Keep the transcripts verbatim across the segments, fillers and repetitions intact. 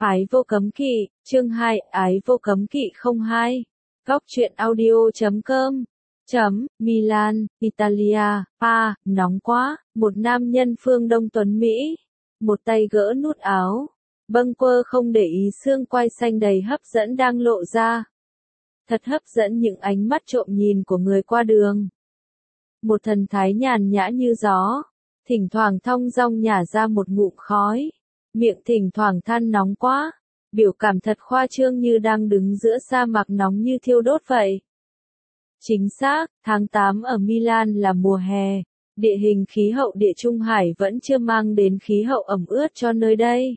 Ái vô cấm kỵ, chương hai, Ái vô cấm kỵ không hai. Góc truyện audio chấm com. Chấm, Milan, Italia, a, nóng quá, một nam nhân phương Đông tuấn Mỹ. Một tay gỡ nút áo, bâng quơ không để ý xương quai xanh đầy hấp dẫn đang lộ ra. Thật hấp dẫn những ánh mắt trộm nhìn của người qua đường. Một thần thái nhàn nhã như gió, thỉnh thoảng thong dong nhả ra một ngụm khói. Miệng thỉnh thoảng than nóng quá, biểu cảm thật khoa trương như đang đứng giữa sa mạc nóng như thiêu đốt vậy. Chính xác, tháng tám ở Milan là mùa hè, địa hình khí hậu địa Trung Hải vẫn chưa mang đến khí hậu ẩm ướt cho nơi đây.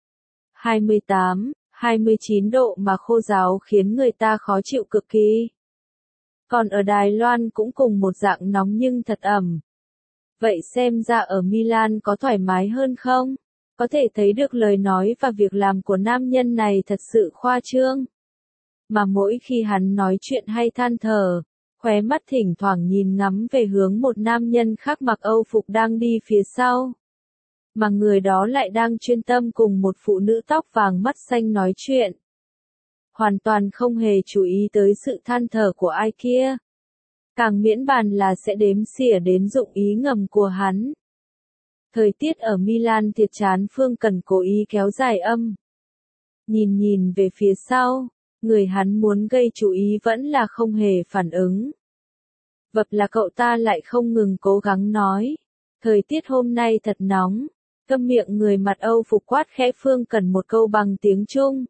hai mươi tám, hai mươi chín độ mà khô ráo khiến người ta khó chịu cực kỳ. Còn ở Đài Loan cũng cùng một dạng nóng nhưng thật ẩm. Vậy xem ra ở Milan có thoải mái hơn không? Có thể thấy được lời nói và việc làm của nam nhân này thật sự khoa trương. Mà mỗi khi hắn nói chuyện hay than thở, khóe mắt thỉnh thoảng nhìn ngắm về hướng một nam nhân khác mặc Âu phục đang đi phía sau. Mà người đó lại đang chuyên tâm cùng một phụ nữ tóc vàng mắt xanh nói chuyện. Hoàn toàn không hề chú ý tới sự than thở của ai kia. Càng miễn bàn là sẽ đếm xỉa đến dụng ý ngầm của hắn. Thời tiết ở Milan thiệt chán, Phương Cần cố ý kéo dài âm. Nhìn nhìn về phía sau, người hắn muốn gây chú ý vẫn là không hề phản ứng. Vập là cậu ta lại không ngừng cố gắng nói. Thời tiết hôm nay thật nóng. Câm miệng, người mặt Âu phục quát khẽ Phương Cần một câu bằng tiếng Trung.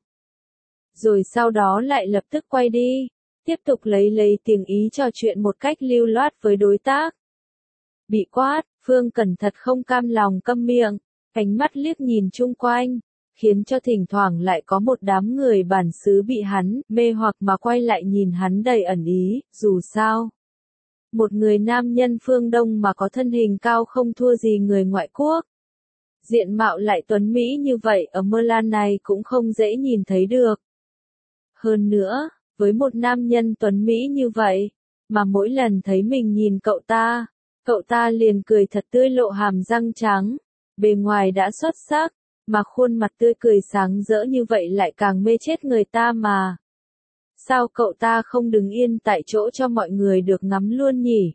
Rồi sau đó lại lập tức quay đi, tiếp tục lấy lấy tiếng Ý trò chuyện một cách lưu loát với đối tác. Bị quát, Phương Cần thật không cam lòng câm miệng, ánh mắt liếc nhìn chung quanh, khiến cho thỉnh thoảng lại có một đám người bản xứ bị hắn mê hoặc mà quay lại nhìn hắn đầy ẩn ý, dù sao. Một người nam nhân phương Đông mà có thân hình cao không thua gì người ngoại quốc. Diện mạo lại tuấn Mỹ như vậy ở Milan này cũng không dễ nhìn thấy được. Hơn nữa, với một nam nhân tuấn Mỹ như vậy, mà mỗi lần thấy mình nhìn cậu ta, cậu ta liền cười thật tươi lộ hàm răng trắng, bề ngoài đã xuất sắc, mà khuôn mặt tươi cười sáng rỡ như vậy lại càng mê chết người ta mà. Sao cậu ta không đứng yên tại chỗ cho mọi người được ngắm luôn nhỉ?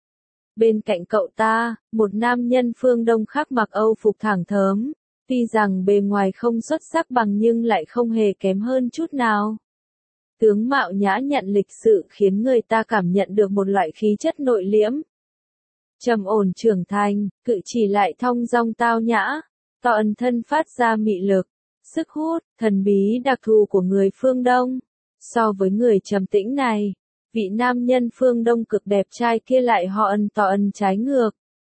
Bên cạnh cậu ta, một nam nhân phương Đông khác mặc Âu phục thẳng thớm, tuy rằng bề ngoài không xuất sắc bằng nhưng lại không hề kém hơn chút nào. Tướng mạo nhã nhặn lịch sự khiến người ta cảm nhận được một loại khí chất nội liễm. Trầm ổn trưởng thành, cự chỉ lại thong dong tao nhã, to ẩn thân phát ra mị lực, sức hút, thần bí đặc thù của người phương Đông. So với người trầm tĩnh này, vị nam nhân phương Đông cực đẹp trai kia lại họ ân to ân trái ngược.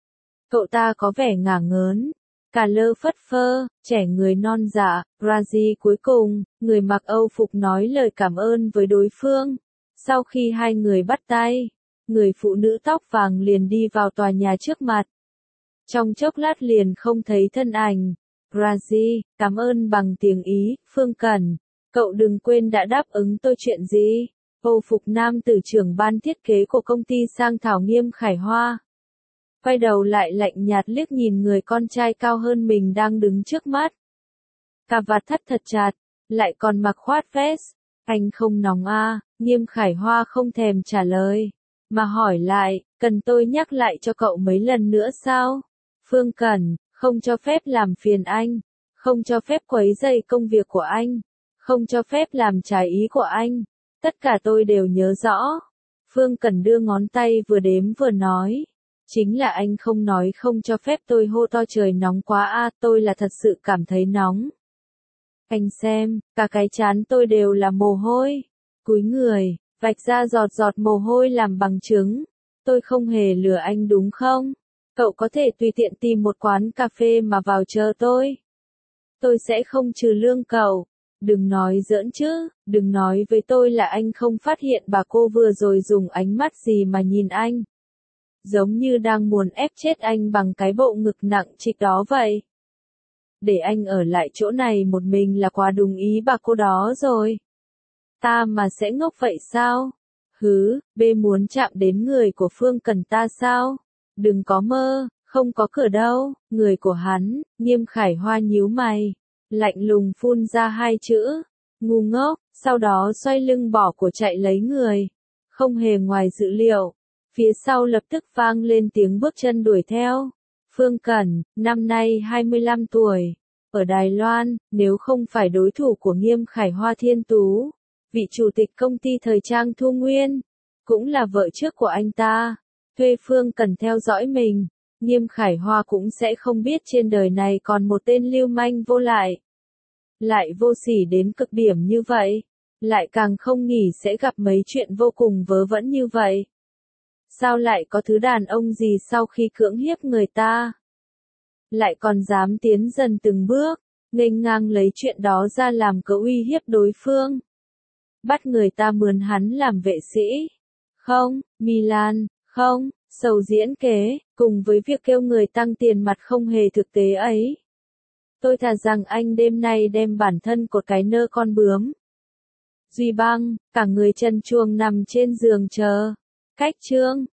Cậu ta có vẻ ngả ngớn, cà lơ phất phơ, trẻ người non dạ, Brazil. Cuối cùng, người mặc Âu phục nói lời cảm ơn với đối phương. Sau khi hai người bắt tay, người phụ nữ tóc vàng liền đi vào tòa nhà trước mặt. Trong chốc lát liền không thấy thân ảnh. Brazil, cảm ơn bằng tiếng Ý, Phương Cần. Cậu đừng quên đã đáp ứng tôi chuyện gì. Âu phục nam tử trưởng ban thiết kế của công ty sang thảo Nghiêm Khải Hoa. Quay đầu lại lạnh nhạt liếc nhìn người con trai cao hơn mình đang đứng trước mắt. Cà vạt thắt thật chặt, lại còn mặc khoát vest. Anh không nóng à? Nghiêm Khải Hoa không thèm trả lời, mà hỏi lại, cần tôi nhắc lại cho cậu mấy lần nữa sao? Phương Cần, không cho phép làm phiền anh, không cho phép quấy rầy công việc của anh, không cho phép làm trái ý của anh. Tất cả tôi đều nhớ rõ. Phương Cần đưa ngón tay vừa đếm vừa nói. Chính là anh không nói không cho phép tôi hô to trời nóng quá a, à, tôi là thật sự cảm thấy nóng. Anh xem, cả cái trán tôi đều là mồ hôi. Cúi người, vạch ra giọt giọt mồ hôi làm bằng chứng. Tôi không hề lừa anh đúng không? Cậu có thể tùy tiện tìm một quán cà phê mà vào chờ tôi. Tôi sẽ không trừ lương cậu. Đừng nói giỡn chứ, đừng nói với tôi là anh không phát hiện bà cô vừa rồi dùng ánh mắt gì mà nhìn anh. Giống như đang muốn ép chết anh bằng cái bộ ngực nặng trịch đó vậy. Để anh ở lại chỗ này một mình là quá đúng ý bà cô đó rồi. Ta mà sẽ ngốc vậy sao? Hứ, bê muốn chạm đến người của Phương Cần ta sao? Đừng có mơ, không có cửa đâu. Người của hắn, Nghiêm Khải Hoa nhíu mày. lạnh lùng phun ra hai chữ, ngu ngốc, sau đó xoay lưng bỏ của chạy lấy người. Không hề ngoài dự liệu, phía sau lập tức vang lên tiếng bước chân đuổi theo. Phương Cẩn, năm nay hai mươi lăm tuổi, ở Đài Loan, nếu không phải đối thủ của Nghiêm Khải Hoa Thiên Tú, vị chủ tịch công ty thời trang Thu Nguyên, cũng là vợ trước của anh ta, thuê Phương Cẩn theo dõi mình, Nghiêm Khải Hoa cũng sẽ không biết trên đời này còn một tên lưu manh vô lại. Lại vô sỉ đến cực điểm như vậy, lại càng không nghĩ sẽ gặp mấy chuyện vô cùng vớ vẩn như vậy. Sao lại có thứ đàn ông gì sau khi cưỡng hiếp người ta, lại còn dám tiến dần từng bước, nghênh ngang lấy chuyện đó ra làm cớ uy hiếp đối phương. Bắt người ta mướn hắn làm vệ sĩ. Không, Milan, không, sầu diễn kế, cùng với việc kêu người tăng tiền mặt không hề thực tế ấy. Tôi thà rằng anh đêm nay đem bản thân cột cái nơ con bướm. Duy Băng, cả người chân chuông nằm trên giường chờ. Cách chương.